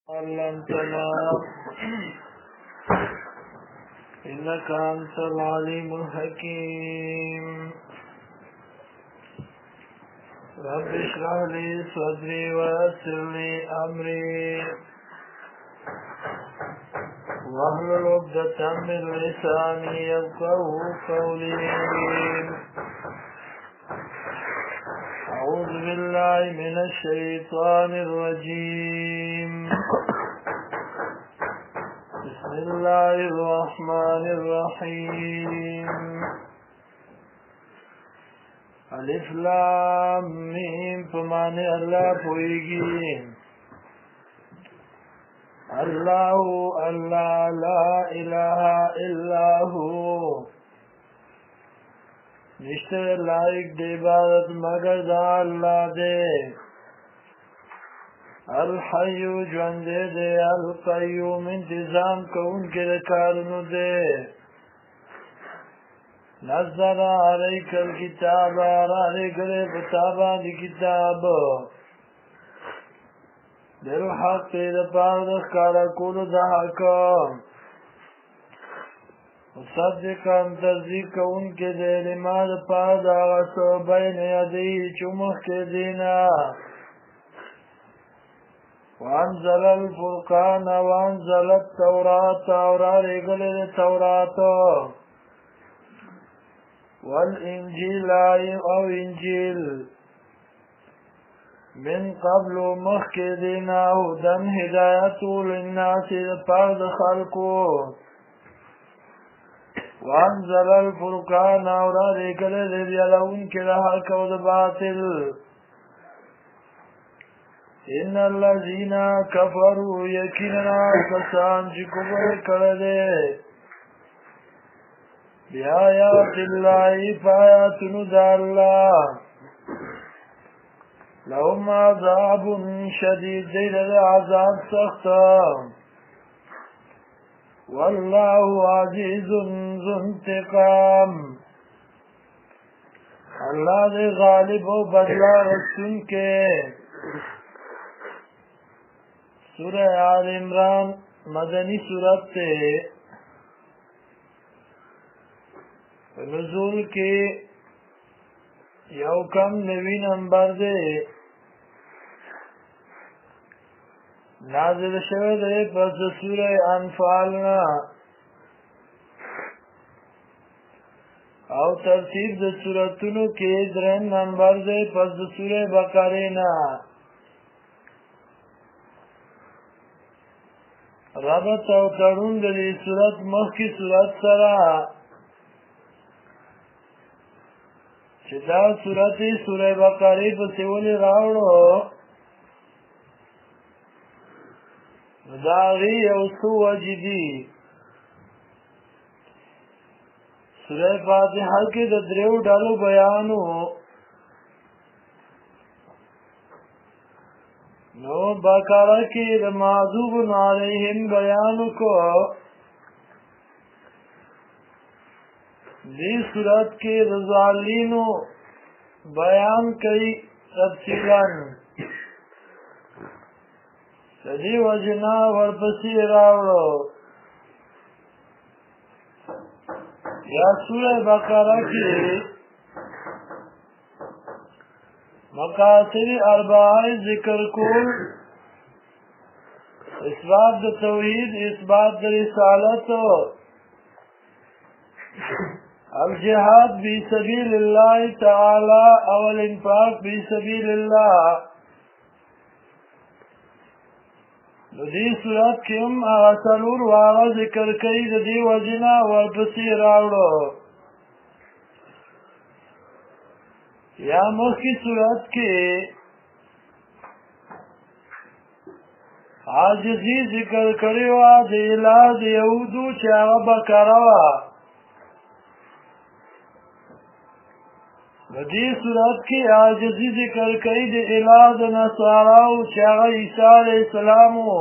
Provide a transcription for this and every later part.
علمتنا إنك أنت العليم الحكيم رب اشرح لي صدري ويسر لي أمري واحلل عقدة من لساني يفقهوا قولي أعوذ بالله من الشيطان الرجيم بسم الله الرحمن الرحيم الف لام میم پمانے اللہ پوئیگی اللہ اللہ لا الہ الا ہو نشتے لائق دی عبادت مگر دا اللہ دے الحی جوندے دے القیوم انتظام کون کے کارنو دے نزل علیک الکتاب رانے گلے بتابان دی کتاب بالحق دپار دخکارا کولو دا حکم مصدقا تصدیق ان کے دے لما دپار دا غصو بین یدی چمخ کے دینا وانزل الفرقان وانزل التوراة ورارے گلے التوراة والإنجيل أو إنجيل من قبل مخكدنا هدى هداية للناس لفرد خلقه وأنزل الفرقان ورارك الذي يلون كلهك والباطل إن الذين كفروا يكننا كسان كفر كرده بآيات الله فآيات ندى الله لهم عذاب شديد دير العذاب سختا والله عزيز ذو انتقام اللہ دے غالب و بدلا رسن کے سورہ آل عمران مدنی سورت تے نزول کے یو کم نوی نمبر دے نازل شوه دے پس سورہ انفالنا او ترتیب دے سورتونو کے درن نمبر دے پس سورہ بقرینا ربط او ترون دے سورت مخ کی سورت سرا چدا سورت سورہ بقری پسی ولی راوڑو داغی اوسو وجدی سورہ فاتحہ کے دریو ڈالو بیانو نو بقرہ کی معذوب علیہم بیانو کو دی صورت کے رضالینو بیان کئی تفصیلاً دی وجنا ورپسی راوڑو یا سورہ بقرہ کی مقاصد اربعہ ذکر کول اثبات دا توحید اثبات دا رسالت الجهاد بی سبیل اللہ تعالی اول انفاق بی سبیل اللہ دی صورت کی ام اغسلور واغا ذکر کئی دی وجنا ورپسی راوڑو یا مخی صورت کی عاجزی ذکر کریوا دی علاج یهودو چاگا بکروا دی صورت کی عاجزی ذکر کئی دی علاج نصاراو چاگا عیسیٰ علیہ السلامو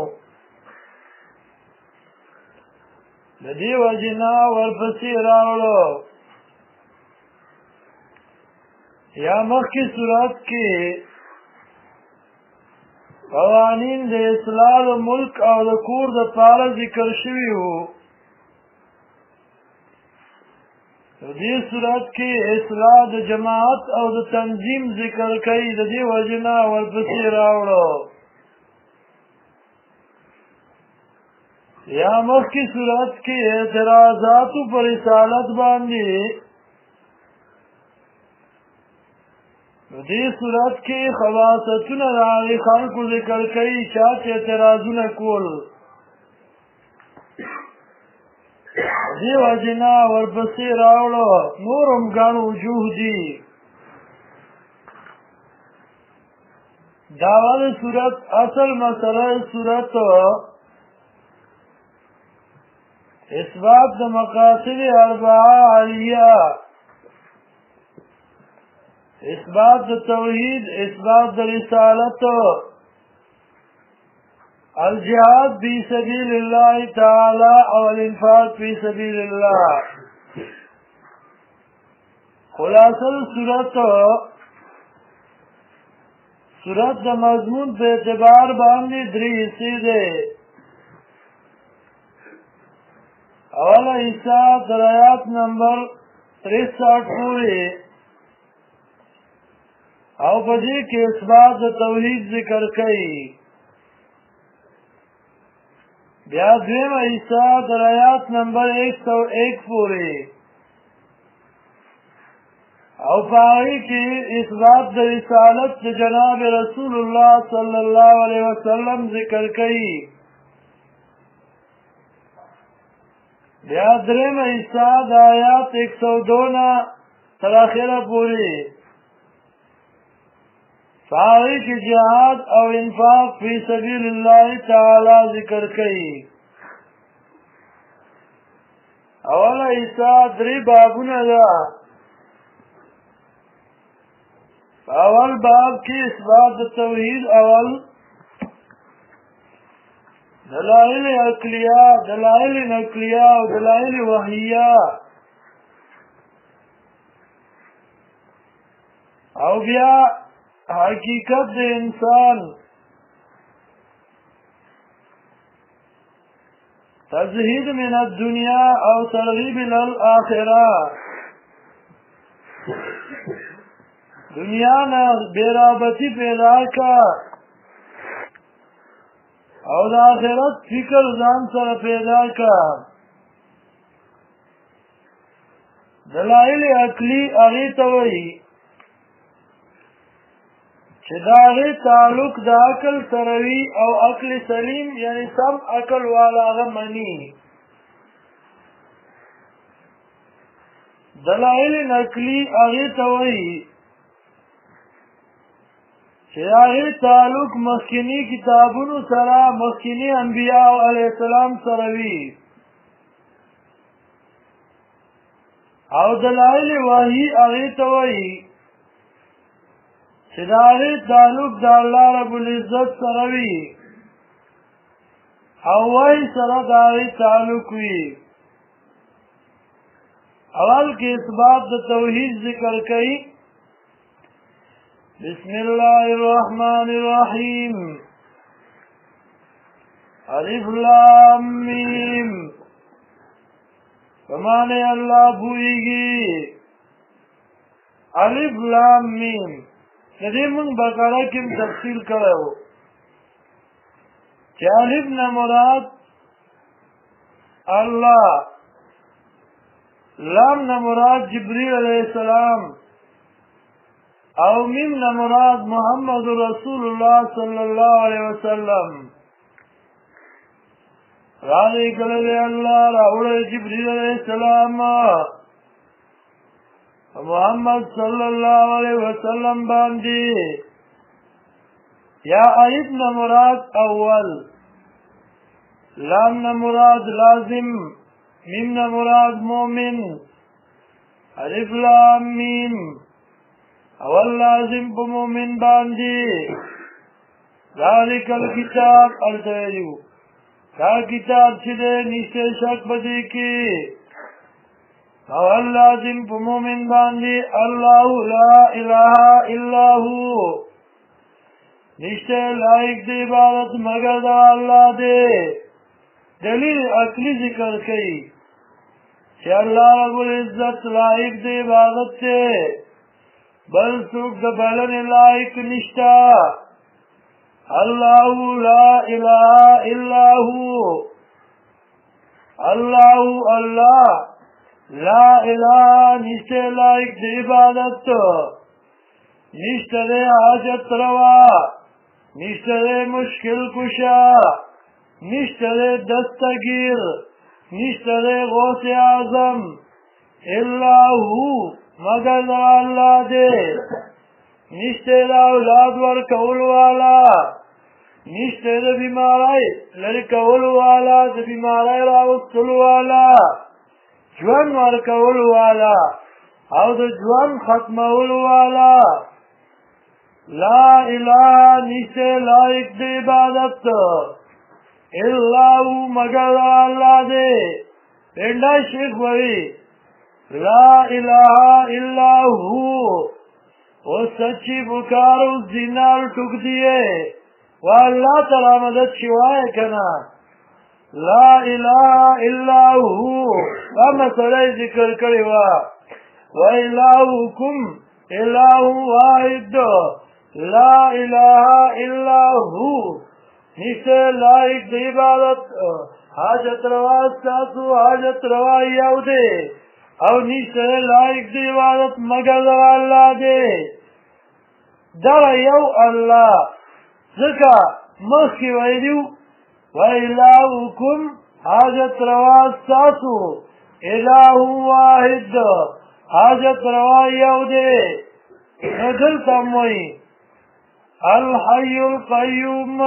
دی وجنا ورپسی راوڑو یا مخی صورت کی قوانین د اصلاح د ملک او د کور د پاره ذکر شوي وو. دې صورت کې اصلاح د جماعت او د تنظیم ذکر کوي، د دې وجنه ورپسې راوړو. یا مخکې صورت کې اعتراضاتو پر رسالت باندې، دې صورت کې خواصتونه د هغې خلکو ذکر کوي چا چې اعتراضونه کول. دې وجنه ورپسې راوړو. نور هم ګڼ وجوه دي. دعوه د صورت اصل مسله صورت اثبات د مقاصد اربعه علیه، اثبات د توحید، اثبات د رسالت، الجهاد فی سبیل الله تعالی او الانفاق فی سبیل الله. خلاصه صورت د مضمون په اعتبار باندې درې حصې ده. اوله حصہ تر آیات نمبر 63 پورې او په دې کې اثبات د توحید ذکر کوي. بیا دویمه حصہ تر آیات نمبر 101 پورې او په هغې کې اثبات د رسالت د جناب رسول الله صلی الله علیه وسلم ذکر کوي. بیا درېمه حصہ د آیات 102 نه تر اخره پورې په هغې کې جهاد او انفاق فی سبیل الله تعالی ذکر کوي. اوله حصہ 3 بابونه ده. اول باب کې اثبات د توحید، اول دلائل عقلیه، دلائل نقلیه او دلائل وحیه، او بیا حقیقت د انسان، تزهید من الدنیا او ترغیب للآخرہ. دنیا نه بیرابطی پیدا کا او د آخرت فکر ځان سره پیدا کا. دلائل عقلی هغې ته وایي چې د هغې تعلق د عقل سره وي او عقل سلیم یعنی سم عقل والا هغه مني. دلائل نقلی هغې ته وایي چې هغې تعلق مخکینی کتابونو سره، مخکینی انبیاء علیه السلام سره وي. او دلائل وحی هغې ته وایي چې د هغې تعلق د الله رب العزت سره وي او وحی سره د هغې تعلق وي. اول کې اثبات د توحید ذکر کوي. بسم الله الرحمن الرحیم. الف لام میم. فمانے اللہ بوئیگی. الف لام میم. ندی من بقرہ کم تفصیل کرو کہ الف نمراد اللہ، لام نمراد جبریل علیہ السلام او میم نمراد محمد رسول اللہ صلی اللہ علیہ وسلم. راضی کلے اللہ راوڑے جبریل علیہ السلام محمد صلی اللہ علیہ وسلم باندی. یا الف نمراد اول، لام نمراد لازم، میم نمراد مومن. الف لام میم اول لازم پا مومن باندی. ذالک الکتاب التویلیو دا کتاب چیدے نیشتے شک بدی کی. اول لازم پا مومن باندی اللہ لا الہ الا ہو، نشته لائق دی عبادت مگر دا اللہ دے دلیل عقلی ذکر کئی کہ اللہ رب العزت لائق دی عبادت تے بل سوک دا بلن لائق نشتا اللہ لا الہ الا ہو اللہ اللہ لا الہ نشتے لائق دی عبادت نشتے دے حاجت روا نشتے دے مشکل کشا نشتے دے دستگیر نشتے دے غوث اعظم اللہ ہو مگر دا اللہ دے نشتے دا اولاد ورکول والا نشتے دا بیمارائی لرکول والا دا بیمارائی راوستل والا جوان ورکول والا او دا جوان ختمول والا لا الہ نشتے لائق دے عبادت اللہ مگر اللہ دے پینڈا شیخ وی لا الہ الا ہو وہ سچی بکار اس دینار ٹک دیئے واللہ تعالی مدد شوائے کنا لا الہ الا ہو مسئلہ ذکر کرے وَإِلَٰهُكُمْ إِلَٰهٌ وَاحِدٌ لا الہ الا ہو نشتے لائق دی عبادت حاجت روا ساتو حاجت روا یو دے او نشتے لائق دی عبادت مگر اللہ دے در یو اللہ ذکا مخی ویدیو وَإِلَٰهُكُمْ حاجت روا ساتو الہ واحد حاجت روا یو دے ندل تموئی الحی القیوم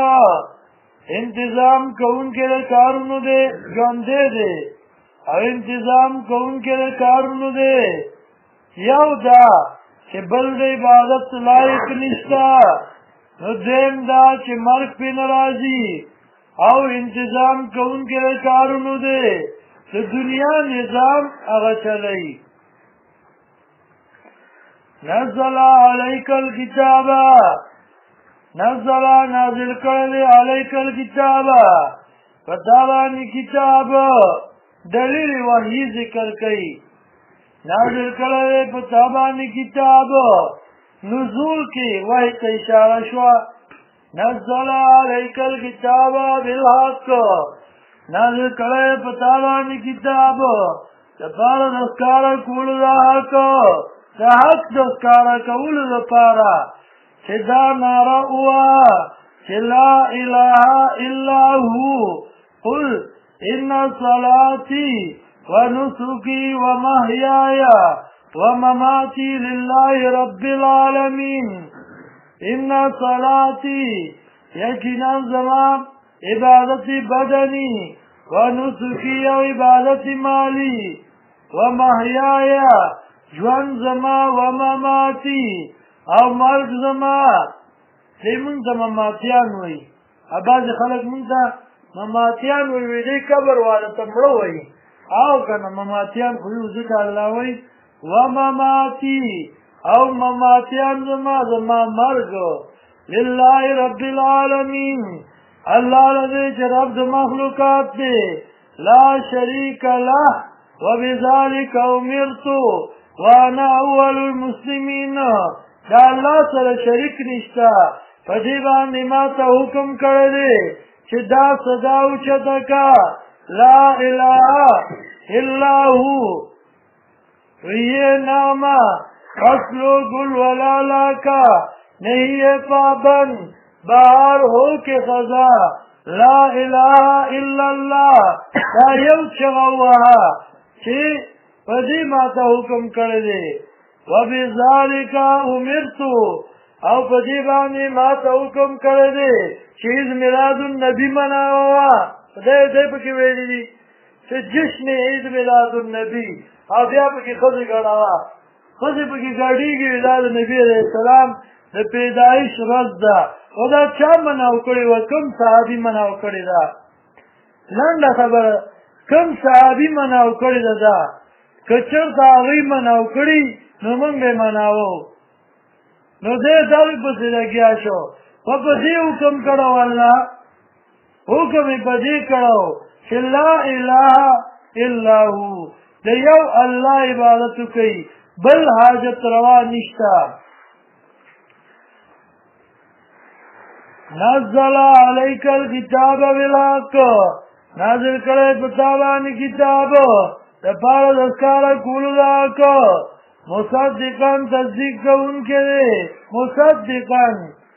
انتظام کون کے کارونو دے جاندے دے او انتظام کون کے کارونو دے یو دا چه بلد عبادت لائق نشتا ندیم دا چه مرک پی نرازی او انتظام کون کے کارونو دے دنیا نظام اغا چلئی نزل علیک الکتابا نزل نازل کرده علیک الکتابا فتابانی کتاب دلیل وحی ذکر کئی نازل کرده فتابانی کتاب نزول کی وحی کا اشارہ شوا نزل علیک الکتابا بالحق نازل کرده فتابانی کتاب تفار دسکارا کول دا حق دا حق دسکارا کول دا پارا چه دا نارا ہوا چه لا الہ الا ہو قل ان صلاتی ونسکی ومحیایا ومماتی للہ رب العالمین ان صلاتی یقینا زمان عبادت بدنی ونسکی و عبادت مالی ومحیایا جوان زما ومماتی او مرگ زما لی منتا مماتیان وی بعض خلق منتا مماتیان وی دی قبر والا تمڑو وی او کنا مماتیان خویو ذکر اللہ وی ومماتی او مماتیان زما مرگ للہ رب العالمین اللہ رضی چه رب مخلوقات دے لا شریک لہ وبذالک امرتو وانا اول المسلمین دا اللہ سر شریک نشتا فجیبانی ما تا حکم کردے چه دا صداو چتکا لا الہ الا ہو یہ ناما فصلو گل ولالا کا نہیں ہے پابند بہار ہو کے خزا لا الہ الا اللہ دا یو چغوہا چه فجی ما تا حکم کردے وَبِذَالِكَ أُمِرْتُ او پدیبانی ما تا حکم کردے چیز میلاد النبی مناوا دے پکی ویلی دی چه جشن عید میلاد النبی او بیا پکی خزی گڑاوا خزی پکی گڑی گی میلاد نبی علیہ السلام دا پیدائش رز دا و دا چا مناو کری و کم صحابی مناو کری دا لنڈا خبر کم صحابی مناو کری دا کچر تا آغی مناو کری نو من بے مناو نو دے دل پسی لگیا شو په دې حکم کړو الله حکم په دې کړو چې لا اله الا هو د یو الله عبادت کوي بل حاجت روا نشتا نزل عليك الكتاب بالحق نازل کړه په تابانه کتاب د پاره د ښکار کولو لاکو مصدقاً تصدیق کوونکې مصدقاً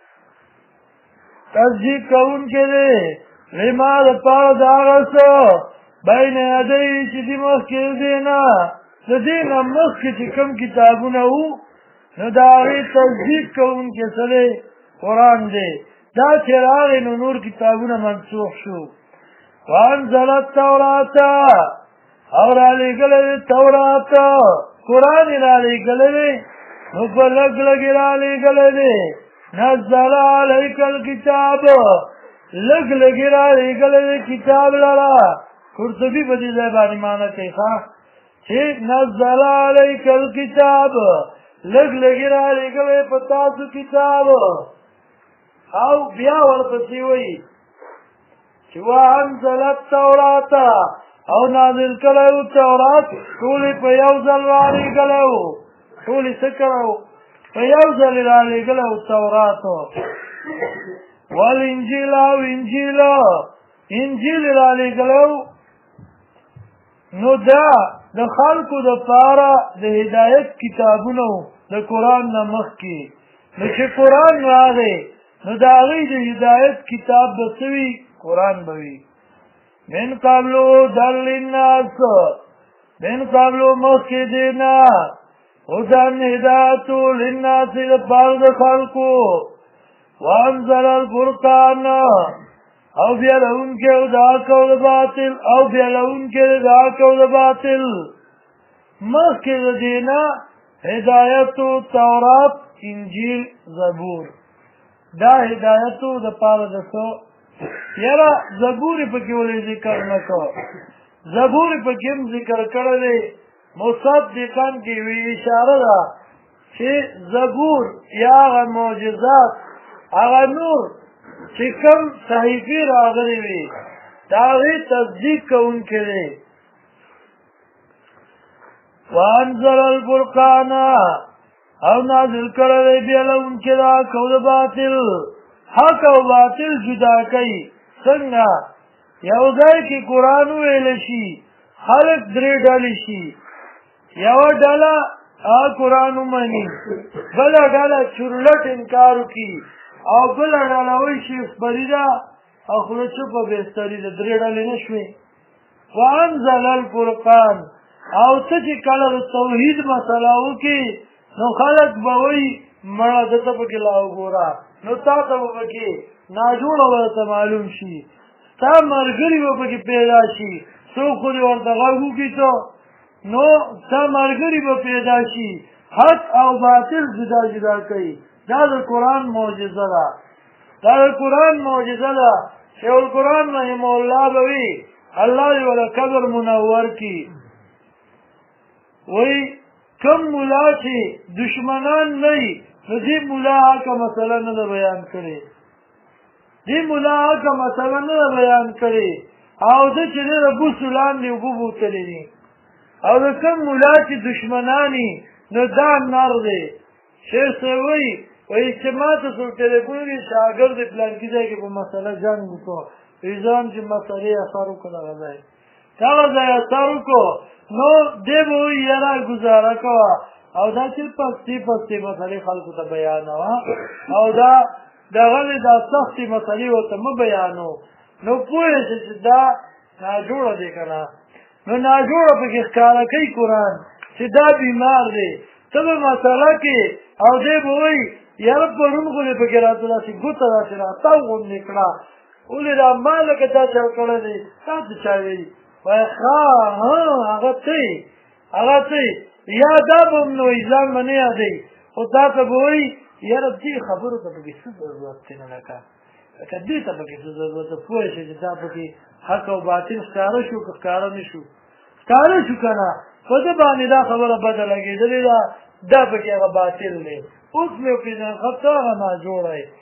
تصدیق کوونکې لما د پاره د هغه څه بین یدی چې د مخکې دی نه د دې نه مخکې چې کوم کتابونه وو نو د هغې تصدیق کوونکې سره قرآن دی دا چې راغی نو نور کتابونه منسوخ شو وانزل التوراة او رالیږلی دی تورات قرآن یې رالیږلی دی نو په لږ لږ یې رالیږلی دی نزل علیک الکتاب لږ لږ یې رالیږلی دی کتاب لره قرطبي په دې ځای باندې معنی کوي چې نزل علیک الکتاب لږ لږ یې رالیږلی په تاسو کتاب او بیا ورپسې وایي چې وانزل التوراة او نازل کړی تورات ټولې په یو ځل رالیږلی و ټولې څه کړی په یو ځل یې رالیږلی و تورات والانجیل او انجیل انجیل یې رالیږلی و نو دا د خلکو دپاره د هدایت کتابونه وو د قرآن نه مخکې نو چې قرآن راغی نو د هغې د هدایت کتاب به څه وي قرآن به وي من قبلو هدى للناس من قبلو مخکې دینا هدى هدایت للناس دپاره د خلکو وانزل الفرقان او بیا لونکې د حق او د باطل او بیا لونکې د حق او د باطل مخکې د دینا هدایت تورات انجیل زبور دا هدایتو د پاره د څه یاره زبور پکې ولې ذکر نه کو زبور پکې هم ذکر کړی مصدقاً کې وی اشاره ده چې زبور یا هغه معجزات هغه نور چې کوم صحیفې راغلي وي د هغې تصدیق کوونکی دی وانزل الفرقان او نازل کړی بیا لونکې د حق او د باطل حق او باطل جدا کوي څنګه یو ځای کې قرآن وویلی شي خلک درې ډلې شي یوه ډله هغه قرآن ومني بله ډله چورلټ انکار وکړي او بله ډله وایي چې خپري ده او خوله چوپه بهتري ده درې ډلې نه شوې وانزل الفرقان او ته چې کله د توحید مسله وکړي نو خلک به وایي مړه دته پکې لا وګوره نو تا ته به پکې ناجوړه ورته معلوم شي ستا ملګري به پکې پیدا شي څوک خو دې ورته غږ وکړي ته نو ستا ملګري به پیدا شي حق او باطل جدا جدا کوي دا د قرآن معجزه ده دا د قرآن معجزه ده شیخ القرآن رحمه الله به وي الله دې وله قبر منور کړي وایي کم ملا چې دشمنان نه وي نو دې ملا هغه مسله نه ده بیان کړې دې ملا هغه مسله نه ده بیان کړې او ده چې نه د بوسو لاندې اوبه بوتلې دي او د کم ملا چې دشمنان وي نو دا نر دی شیخ صاحب وایي چې ما ته څوک ټلیفون وکړي شاګرد یې پلانکي ځای کې په مسله جنګ وکړو ځان چې مسلې اثر وکړو دغه ځای دغه ځای اثر وکړو نو دی به وایي یاره ګزاره کوه او دا چې پستې پستې مسلې خلکو ته بیانوه او دا دغه دا سختې مسلې ورته مه بیانو نو پوه شې چې دا ناجوړه دی که نه نو ناجوړه پکې ښکاره کوي قرآن چې دا بیمار دی ته به مسله کې او دی به وایي یاره پرون خو دې پکې راته داسې ګوته داسې راتاو غوندې کړه ولې دا ما لکه تا چل کړی دی تا ته چا ویلي وایي هغه ته یا دا به هم نو ځان به نه یادوي خو تا ته به وایي یاره دې خبرو ته پکې څه ضرورت دی نه لکه دې ته پکې څه ضرورت ده پوه شې چې دا پکې حق او باطل ښکاره شو که ښکاره نه شو ښکاره شو که نه په ده باندې دا خبره بده لګېدلې ده دا پکې هغه باطل دی اوس مې وپېژنم ښه ته هغه ناجوړی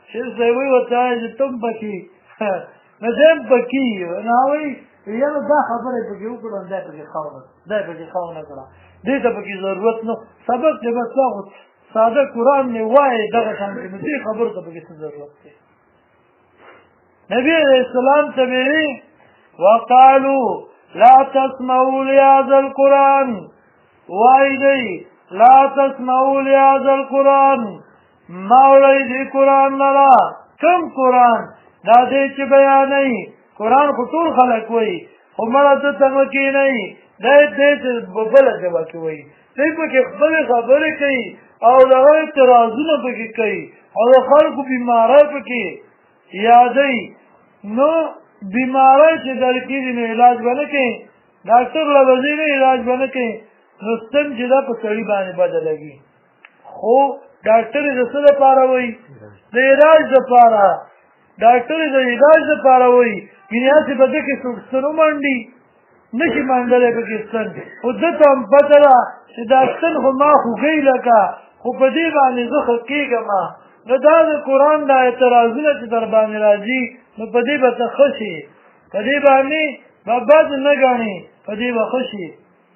شیخ صاحب وایي ورته وایي چې تم پکې نو دی هم پکې نو وایي یاره دا خبره یې پکې وکړه دا یې پکې ښه ونه کړه دې ته پکې ضرورت نو سبق دی بس هغه ساده قرآن مې وایي دغه شان کې نو دې خبرو ته پکې څه ضرورت دی نبی علیہ السلام ته ویلي وقالوا لا تسمعوا لهذا القرآن وایي دی لا تسمعوا لهذا القرآن ما وړئ دې قرآن لره کوم قرآن دا دې چې بیانوي قرآن خو ټول خلک وایي خو مړه ته ته مه کښېنئ دا دې چې بله ژبه کې وایي دوی پکې خپلې خبرې کوي او د هغه اعتراضونه پکې کوي او د خلکو بیماری پکې یادوي نو بیماری چې درکېږي نو علاج به نه کوي ډاکټر له به ځي نه علاج به نه کوي نو ستن چې دا په سړي باندې بده لګي خو ډاکټر یې د څه لپاره وایي د علاج لپاره ډاکټر یې د علاج لپاره وایي ګینې هسې به ده کې څوک ستن ومنډي نه شي منډلی پکې ستن خو ده ته هم پته ده چې دا ستن خو ما خوږی لکه خو په دې باندې زه ښه کېږم نو دا د قرآن دا اعتراضونه چې در باندې راځي نو په دې به ته ښه شي په دې باندې به بد نه ګڼې په دې به ښه شي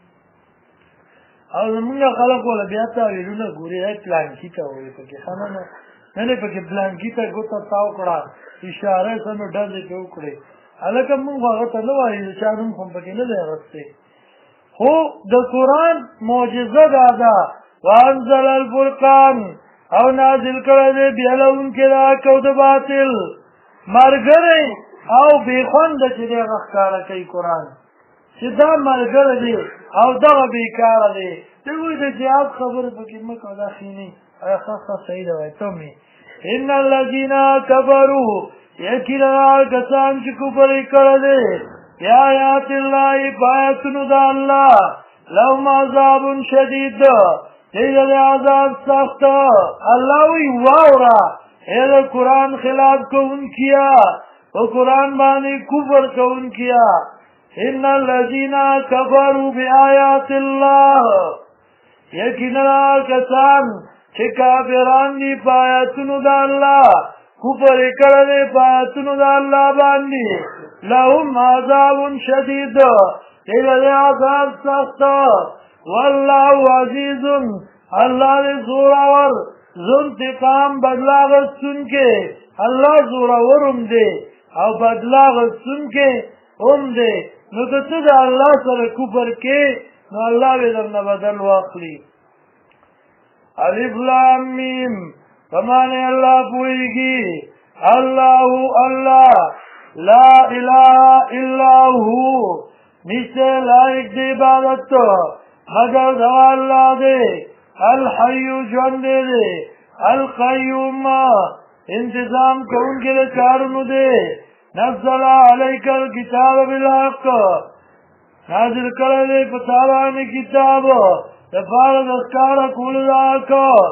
او زمونږ خلک وله بیا تاویلونه ګوري دی پلانکي ته وایي پکې ښه نه نه پکې پلانکي ته ګوته تاو کړه اشاره یې سمې ډزې پې وکړې هلکه مونږ هغه ته نه وایو د چا نوم خو پکې نه دی اخیستی خو د قرآن معجزه دا ده وانزل الفرقان او نازل کړی دی بیلونکی د حق او د باطل ملګری او بې خونده چې دی هغه ښکاره کوي قرآن چې دا ملګری دی او دغه بېکاره دی ته وایي د جهاد خبرې پکې مه کوه دا ښې نه ښه صحیح ده وایي ته مې ان الذین کفروا یقینا کسان چې کفر یې کړی دی بآیات الله په آیاتونو د الله لهم عذاب شدید دی د عذاب سخت الله وایي واوره ای د قرآن خلاف کوونکیا په قرآن باندې کفر کوونکیا ان الذین کفروا بآیات الله یقینا کسان چې کافران دي په آیاتونو د الله کفر یې کړی دی په آیاتونو د الله باندې لهم عذاب شدید دی د عذاب سخت والله عزیز الله دې زورور ذو انتقام بدلا غوښتونکی الله زورور هم دی او بدلا غوښتونکی هم دی نو که ته د الله سره کفر کې نو الله به درنه بدل واخلي الف لام میم په معنی الله پوهېږي الله الله لا اله الا هو نشته لایق د عبادت مگر دا الله دی الحي ژوندی دی القیوم انتظام کوونکی د کارونو دی نزل علیک الکتاب بالحق نازل کړی دی په تا باندې کتاب دپاره د ښکاره کولو د حق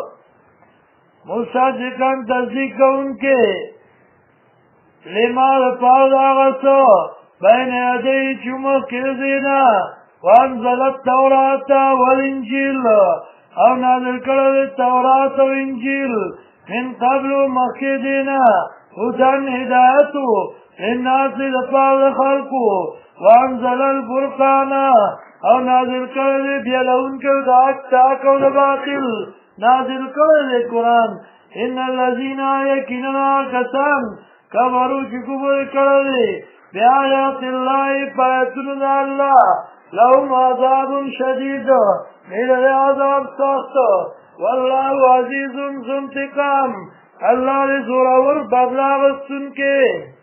مصدقا تصدیق کوونکی لما دپاره د هغه څه بین یدی چې مخکې د دې نه وانزل التورات والانجیل او نازل کړی دی تورات او انجیل من قبل مخکې دې نه هدن هدایت للناس دپاره د خلقو وانزل الفرقان او نازل کړی دی بیلونکی د حق او د باطل نازل کړی دی قرآن ان الذین یقینا کسان کفروا چې کفر یې کړی دی بآیات الله په آیاتونو د الله لهم عذاب شدید دی د عذاب سخت والله عزیز ذو انتقام الله دې زورور بدلا غوښتونکی